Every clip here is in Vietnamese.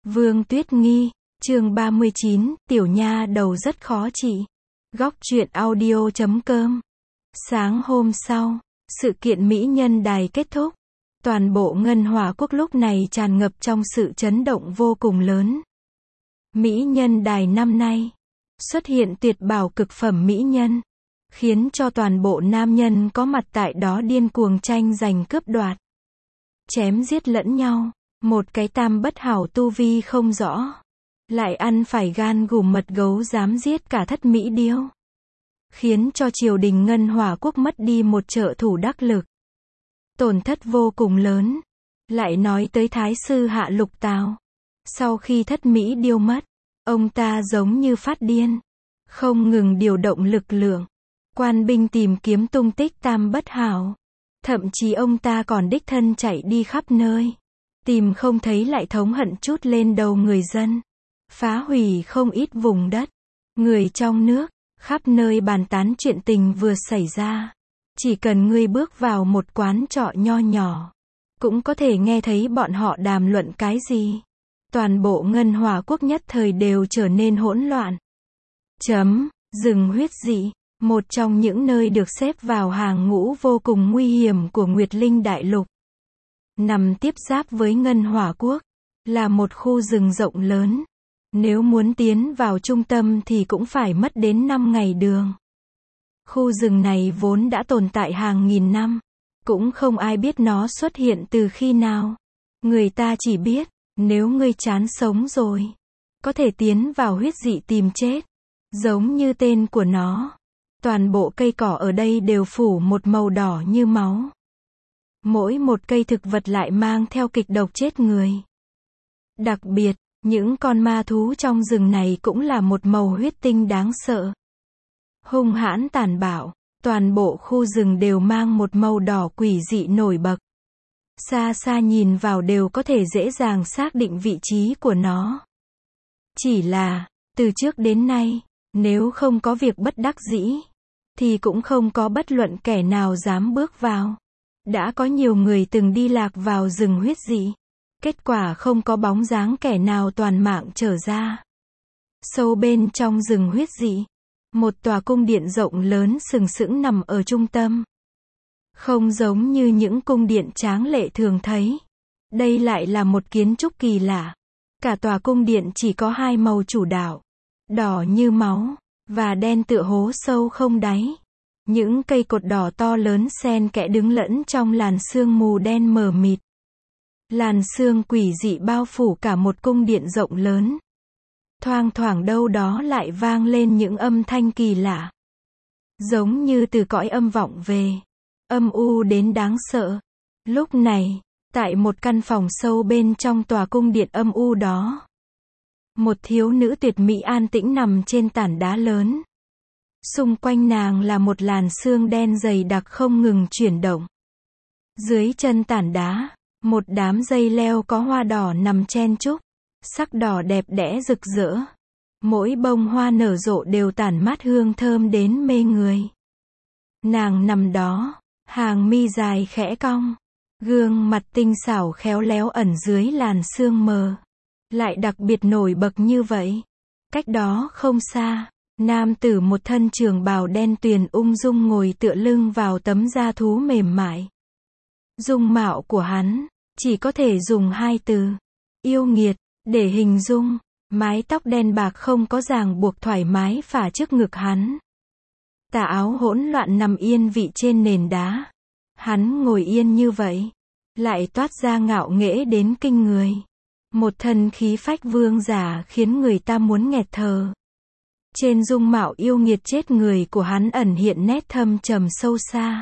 Vương Tuyết Nghi, chương 39, tiểu nha đầu rất khó trị. Góc truyện audio.com. Sáng hôm sau, sự kiện Mỹ Nhân Đài kết thúc. Toàn bộ Ngân Hòa Quốc lúc này tràn ngập trong sự chấn động vô cùng lớn. Mỹ Nhân Đài năm nay xuất hiện tuyệt bảo cực phẩm mỹ nhân, khiến cho toàn bộ nam nhân có mặt tại đó điên cuồng tranh giành cướp đoạt, chém giết lẫn nhau. Một cái tam bất hảo tu vi không rõ, lại ăn phải gan gùm mật gấu dám giết cả thất mỹ điêu, khiến cho triều đình Ngân Hòa Quốc mất đi một trợ thủ đắc lực, tổn thất vô cùng lớn. Lại nói tới Thái sư Hạ Lục Tào, sau khi thất mỹ điêu mất, ông ta giống như phát điên, không ngừng điều động lực lượng, quan binh tìm kiếm tung tích tam bất hảo. Thậm chí ông ta còn đích thân chạy đi khắp nơi, tìm không thấy lại thống hận chút lên đầu người dân, phá hủy không ít vùng đất. Người trong nước, khắp nơi bàn tán chuyện tình vừa xảy ra. Chỉ cần ngươi bước vào một quán trọ nho nhỏ, cũng có thể nghe thấy bọn họ đàm luận cái gì. Toàn bộ Ngân Hòa Quốc nhất thời đều trở nên hỗn loạn. Rừng huyết dị, một trong những nơi được xếp vào hàng ngũ vô cùng nguy hiểm của Nguyệt Linh Đại Lục. Nằm tiếp giáp với Ngân Hòa Quốc, là một khu rừng rộng lớn. Nếu muốn tiến vào trung tâm thì cũng phải mất đến 5 ngày đường. Khu rừng này vốn đã tồn tại hàng nghìn năm, cũng không ai biết nó xuất hiện từ khi nào. Người ta chỉ biết, nếu ngươi chán sống rồi, có thể tiến vào huyết dị tìm chết. Giống như tên của nó, toàn bộ cây cỏ ở đây đều phủ một màu đỏ như máu. Mỗi một cây thực vật lại mang theo kịch độc chết người. Đặc biệt, những con ma thú trong rừng này cũng là một màu huyết tinh đáng sợ, hung hãn tàn bạo. Toàn bộ khu rừng đều mang một màu đỏ quỷ dị nổi bật. Xa xa nhìn vào đều có thể dễ dàng xác định vị trí của nó. Chỉ là, từ trước đến nay, nếu không có việc bất đắc dĩ, thì cũng không có bất luận kẻ nào dám bước vào. Đã có nhiều người từng đi lạc vào rừng huyết dị, kết quả không có bóng dáng kẻ nào toàn mạng trở ra. Sâu bên trong rừng huyết dị, một tòa cung điện rộng lớn sừng sững nằm ở trung tâm. Không giống như những cung điện tráng lệ thường thấy, đây lại là một kiến trúc kỳ lạ. Cả tòa cung điện chỉ có hai màu chủ đạo, đỏ như máu, và đen tựa hố sâu không đáy. Những cây cột đỏ to lớn xen kẽ đứng lẫn trong làn sương mù đen mờ mịt. Làn sương quỷ dị bao phủ cả một cung điện rộng lớn. Thoang thoảng đâu đó lại vang lên những âm thanh kỳ lạ, giống như từ cõi âm vọng về, âm u đến đáng sợ. Lúc này, tại một căn phòng sâu bên trong tòa cung điện âm u đó, một thiếu nữ tuyệt mỹ an tĩnh nằm trên tảng đá lớn. Xung quanh nàng là một làn sương đen dày đặc không ngừng chuyển động. Dưới chân tảng đá, một đám dây leo có hoa đỏ nằm chen chúc, sắc đỏ đẹp đẽ rực rỡ. Mỗi bông hoa nở rộ đều tản mát hương thơm đến mê người. Nàng nằm đó, hàng mi dài khẽ cong, gương mặt tinh xảo khéo léo ẩn dưới làn sương mờ, lại đặc biệt nổi bật như vậy. Cách đó không xa, nam tử một thân trường bào đen tuyền ung dung ngồi tựa lưng vào tấm da thú mềm mại. Dung mạo của hắn, chỉ có thể dùng hai từ, yêu nghiệt, để hình dung. Mái tóc đen bạc không có ràng buộc thoải mái phả trước ngực hắn. Tà áo hỗn loạn nằm yên vị trên nền đá. Hắn ngồi yên như vậy, lại toát ra ngạo nghễ đến kinh người. Một thân khí phách vương giả khiến người ta muốn nghẹt thở. Trên dung mạo yêu nghiệt chết người của hắn ẩn hiện nét thâm trầm sâu xa.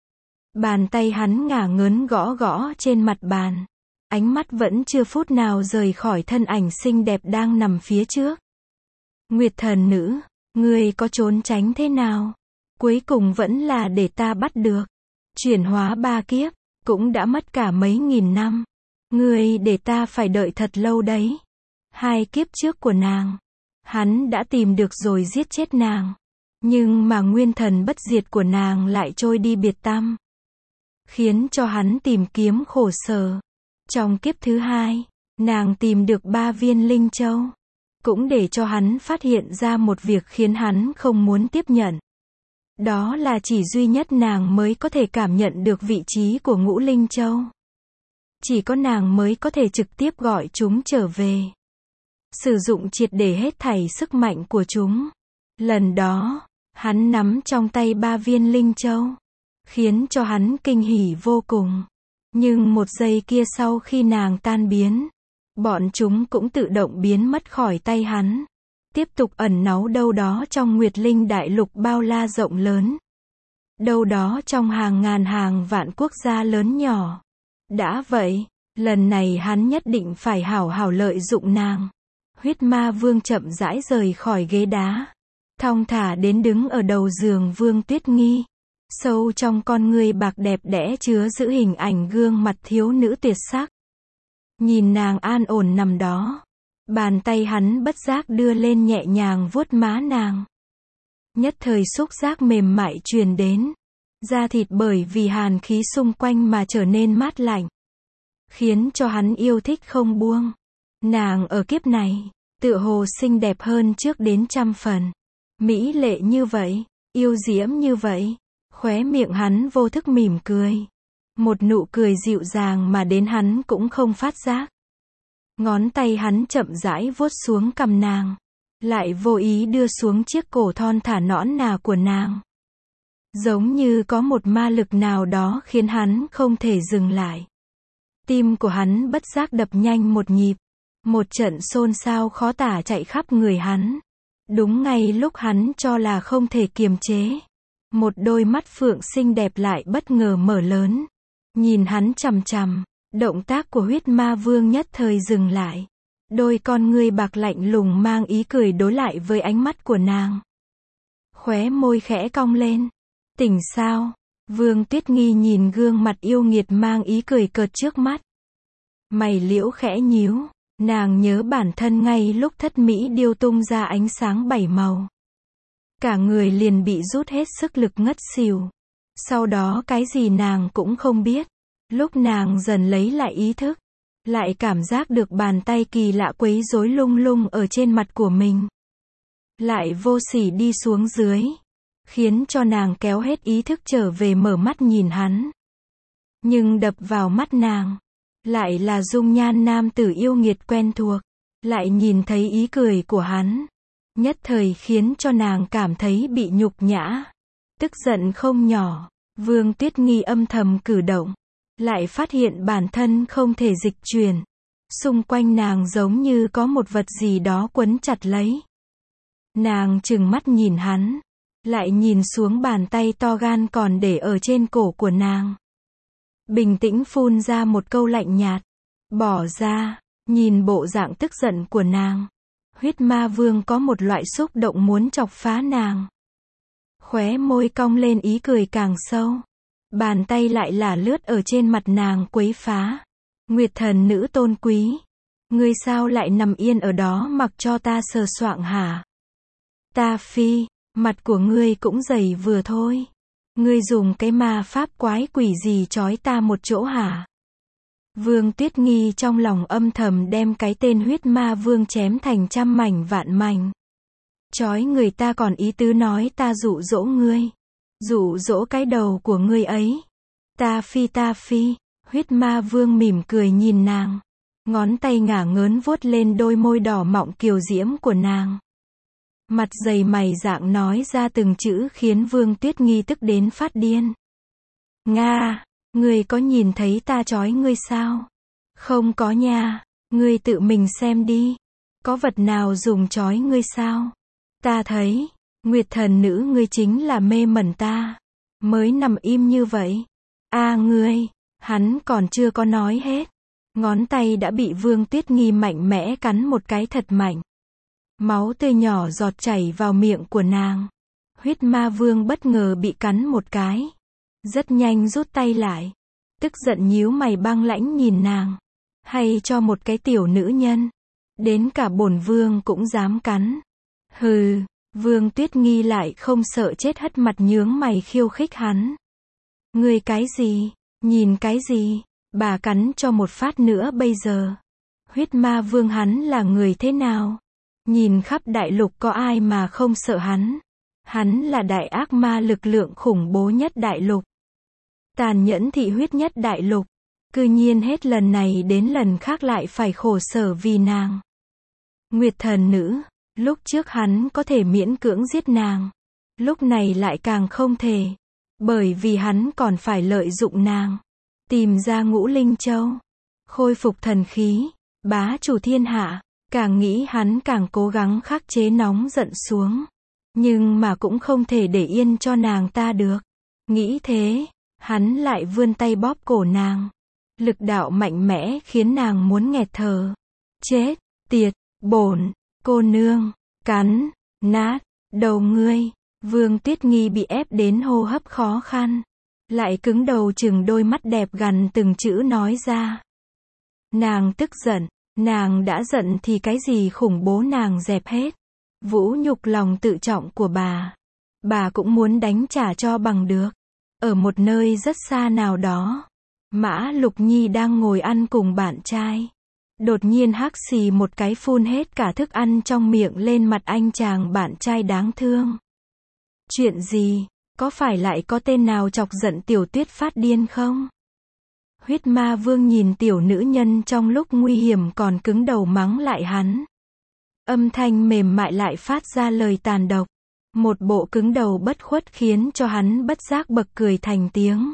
Bàn tay hắn ngả ngớn gõ gõ trên mặt bàn. Ánh mắt vẫn chưa phút nào rời khỏi thân ảnh xinh đẹp đang nằm phía trước. Nguyệt thần nữ, ngươi có trốn tránh thế nào? Cuối cùng vẫn là để ta bắt được. Chuyển hóa 3 kiếp, cũng đã mất cả mấy nghìn năm. Ngươi để ta phải đợi thật lâu đấy. 2 kiếp trước của nàng, hắn đã tìm được rồi giết chết nàng. Nhưng mà nguyên thần bất diệt của nàng lại trôi đi biệt tăm, khiến cho hắn tìm kiếm khổ sở. Trong kiếp thứ 2, nàng tìm được 3 viên linh châu. Cũng để cho hắn phát hiện ra một việc khiến hắn không muốn tiếp nhận. Đó là chỉ duy nhất nàng mới có thể cảm nhận được vị trí của ngũ linh châu. Chỉ có nàng mới có thể trực tiếp gọi chúng trở về. Sử dụng triệt để hết thảy sức mạnh của chúng. Lần đó, hắn nắm trong tay 3 viên linh châu. Khiến cho hắn kinh hỉ vô cùng. Nhưng một giây kia sau khi nàng tan biến, bọn chúng cũng tự động biến mất khỏi tay hắn. Tiếp tục ẩn náu đâu đó trong Nguyệt Linh đại lục bao la rộng lớn. Đâu đó trong hàng ngàn hàng vạn quốc gia lớn nhỏ. Đã vậy, lần này hắn nhất định phải hảo hảo lợi dụng nàng. Huyết Ma Vương chậm rãi rời khỏi ghế đá. Thong thả đến đứng ở đầu giường Vương Tuyết Nghi. Sâu trong con ngươi bạc đẹp đẽ chứa giữ hình ảnh gương mặt thiếu nữ tuyệt sắc. Nhìn nàng an ổn nằm đó. Bàn tay hắn bất giác đưa lên nhẹ nhàng vuốt má nàng. Nhất thời xúc giác mềm mại truyền đến. Da thịt bởi vì hàn khí xung quanh mà trở nên mát lạnh. Khiến cho hắn yêu thích không buông. Nàng ở kiếp này, tựa hồ xinh đẹp hơn trước đến 100 phần. Mỹ lệ như vậy, yêu diễm như vậy. Khóe miệng hắn vô thức mỉm cười. Một nụ cười dịu dàng mà đến hắn cũng không phát giác. Ngón tay hắn chậm rãi vuốt xuống cằm nàng. Lại vô ý đưa xuống chiếc cổ thon thả nõn nà của nàng. Giống như có một ma lực nào đó khiến hắn không thể dừng lại. Tim của hắn bất giác đập nhanh một nhịp. Một trận xôn xao khó tả chạy khắp người hắn. Đúng ngay lúc hắn cho là không thể kiềm chế. Một đôi mắt phượng xinh đẹp lại bất ngờ mở lớn. Nhìn hắn chằm chằm. Động tác của Huyết Ma Vương nhất thời dừng lại. Đôi con ngươi bạc lạnh lùng mang ý cười đối lại với ánh mắt của nàng. Khóe môi khẽ cong lên. Tỉnh sao? Vương Tuyết Nghi nhìn gương mặt yêu nghiệt mang ý cười cợt trước mắt. Mày liễu khẽ nhíu. Nàng nhớ bản thân ngay lúc thất mỹ điêu tung ra ánh sáng 7 màu. Cả người liền bị rút hết sức lực ngất xỉu. Sau đó cái gì nàng cũng không biết. Lúc nàng dần lấy lại ý thức, lại cảm giác được bàn tay kỳ lạ quấy rối lung lung ở trên mặt của mình. Lại vô sỉ đi xuống dưới, khiến cho nàng kéo hết ý thức trở về mở mắt nhìn hắn. Nhưng đập vào mắt nàng, lại là dung nhan nam tử yêu nghiệt quen thuộc, lại nhìn thấy ý cười của hắn. Nhất thời khiến cho nàng cảm thấy bị nhục nhã, tức giận không nhỏ. Vương Tuyết Nghi âm thầm cử động. Lại phát hiện bản thân không thể dịch chuyển. Xung quanh nàng giống như có một vật gì đó quấn chặt lấy. Nàng trừng mắt nhìn hắn. Lại nhìn xuống bàn tay to gan còn để ở trên cổ của nàng. Bình tĩnh phun ra một câu lạnh nhạt. Bỏ ra. Nhìn bộ dạng tức giận của nàng. Huyết Ma Vương có một loại xúc động muốn chọc phá nàng. Khóe môi cong lên ý cười càng sâu. Bàn tay lại là lướt ở trên mặt nàng quấy phá. Nguyệt thần nữ tôn quý. Ngươi sao lại nằm yên ở đó mặc cho ta sờ soạng hả? Ta phi, mặt của ngươi cũng dày vừa thôi. Ngươi dùng cái ma pháp quái quỷ gì trói ta một chỗ hả? Vương Tuyết Nghi trong lòng âm thầm đem cái tên Huyết Ma Vương chém thành 100 mảnh vạn mảnh. Trói người ta còn ý tứ nói ta dụ dỗ ngươi. Dụ dỗ cái đầu của ngươi ấy. Ta phi. Huyết Ma Vương mỉm cười nhìn nàng. Ngón tay ngả ngớn vuốt lên đôi môi đỏ mọng kiều diễm của nàng. Mặt dày mày rạng nói ra từng chữ khiến Vương Tuyết Nghi tức đến phát điên. Nga, ngươi có nhìn thấy ta trói ngươi sao? Không có nha, ngươi tự mình xem đi. Có vật nào dùng trói ngươi sao? Ta thấy, Nguyệt thần nữ ngươi chính là mê mẩn ta. Mới nằm im như vậy. Ngươi, hắn còn chưa có nói hết. Ngón tay đã bị Vương Tuyết Nghi mạnh mẽ cắn một cái thật mạnh. Máu tươi nhỏ giọt chảy vào miệng của nàng. Huyết Ma Vương bất ngờ bị cắn một cái. Rất nhanh rút tay lại. Tức giận nhíu mày băng lãnh nhìn nàng. Hay cho một cái tiểu nữ nhân. Đến cả bổn vương cũng dám cắn. Hừ, Vương Tuyết Nghi lại không sợ chết hất mặt nhướng mày khiêu khích hắn. Ngươi cái gì? Nhìn cái gì? Bà cắn cho một phát nữa bây giờ. Huyết ma vương hắn là người thế nào? Nhìn khắp đại lục có ai mà không sợ hắn? Hắn là đại ác ma lực lượng khủng bố nhất đại lục. Tàn nhẫn thị huyết nhất đại lục. Cư nhiên hết lần này đến lần khác lại phải khổ sở vì nàng. Nguyệt thần nữ, lúc trước hắn có thể miễn cưỡng giết nàng. Lúc này lại càng không thể. Bởi vì hắn còn phải lợi dụng nàng. Tìm ra ngũ linh châu. Khôi phục thần khí. Bá chủ thiên hạ. Càng nghĩ hắn càng cố gắng khắc chế nóng giận xuống. Nhưng mà cũng không thể để yên cho nàng ta được. Nghĩ thế, hắn lại vươn tay bóp cổ nàng. Lực đạo mạnh mẽ khiến nàng muốn nghẹt thở. Chết, tiệt, bổn, cô nương, cắn, nát, đầu ngươi. Vương Tuyết Nghi bị ép đến hô hấp khó khăn. Lại cứng đầu chừng đôi mắt đẹp gằn từng chữ nói ra. Nàng tức giận, nàng đã giận thì cái gì khủng bố nàng dẹp hết. Vũ nhục lòng tự trọng của bà cũng muốn đánh trả cho bằng được. Ở một nơi rất xa nào đó, Mã Lục Nhi đang ngồi ăn cùng bạn trai. Đột nhiên hắc xì một cái phun hết cả thức ăn trong miệng lên mặt anh chàng bạn trai đáng thương. Chuyện gì? Có phải lại có tên nào chọc giận Tiểu Tuyết phát điên không? Huyết ma vương nhìn tiểu nữ nhân trong lúc nguy hiểm còn cứng đầu mắng lại hắn. Âm thanh mềm mại lại phát ra lời tàn độc. Một bộ cứng đầu bất khuất khiến cho hắn bất giác bật cười thành tiếng.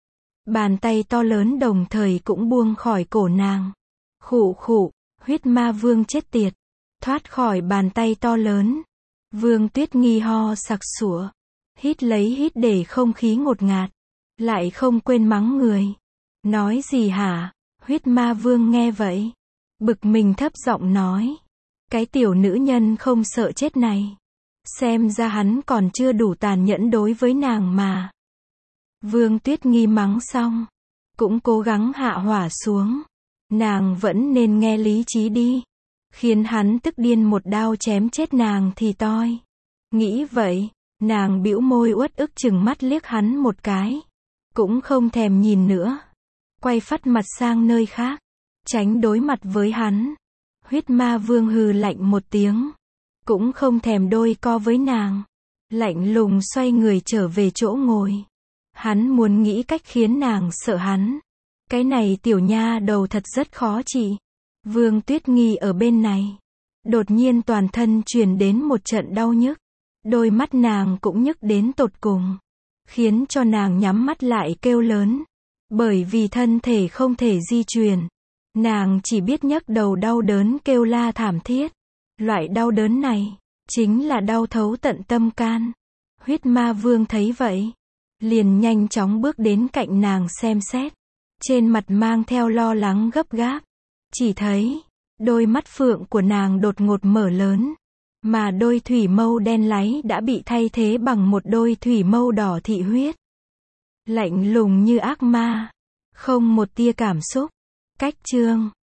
Bàn tay to lớn đồng thời cũng buông khỏi cổ nàng. Khụ khụ, huyết ma vương chết tiệt. Thoát khỏi bàn tay to lớn. Vương Tuyết Nghi ho sặc sủa. Hít lấy hít để không khí ngột ngạt. Lại không quên mắng người. Nói gì hả? Huyết ma vương nghe vậy. Bực mình thấp giọng nói. Cái tiểu nữ nhân không sợ chết này. Xem ra hắn còn chưa đủ tàn nhẫn đối với nàng mà. Vương Tuyết Nghi mắng xong. Cũng cố gắng hạ hỏa xuống. Nàng vẫn nên nghe lý trí đi. Khiến hắn tức điên một đao chém chết nàng thì toi. Nghĩ vậy, nàng bĩu môi uất ức chừng mắt liếc hắn một cái. Cũng không thèm nhìn nữa. Quay phắt mặt sang nơi khác. Tránh đối mặt với hắn. Huyết ma vương hừ lạnh một tiếng. Cũng không thèm đôi co với nàng. Lạnh lùng xoay người trở về chỗ ngồi. Hắn muốn nghĩ cách khiến nàng sợ hắn. Cái này tiểu nha đầu thật rất khó trị. Vương Tuyết Nghi ở bên này. Đột nhiên toàn thân truyền đến một trận đau nhức. Đôi mắt nàng cũng nhức đến tột cùng. Khiến cho nàng nhắm mắt lại kêu lớn. Bởi vì thân thể không thể di chuyển. Nàng chỉ biết nhấc đầu đau đớn kêu la thảm thiết. Loại đau đớn này, chính là đau thấu tận tâm can. Huyết ma vương thấy vậy. Liền nhanh chóng bước đến cạnh nàng xem xét. Trên mặt mang theo lo lắng gấp gáp. Chỉ thấy, đôi mắt phượng của nàng đột ngột mở lớn. Mà đôi thủy mâu đen láy đã bị thay thế bằng một đôi thủy mâu đỏ thị huyết. Lạnh lùng như ác ma. Không một tia cảm xúc. Cách chương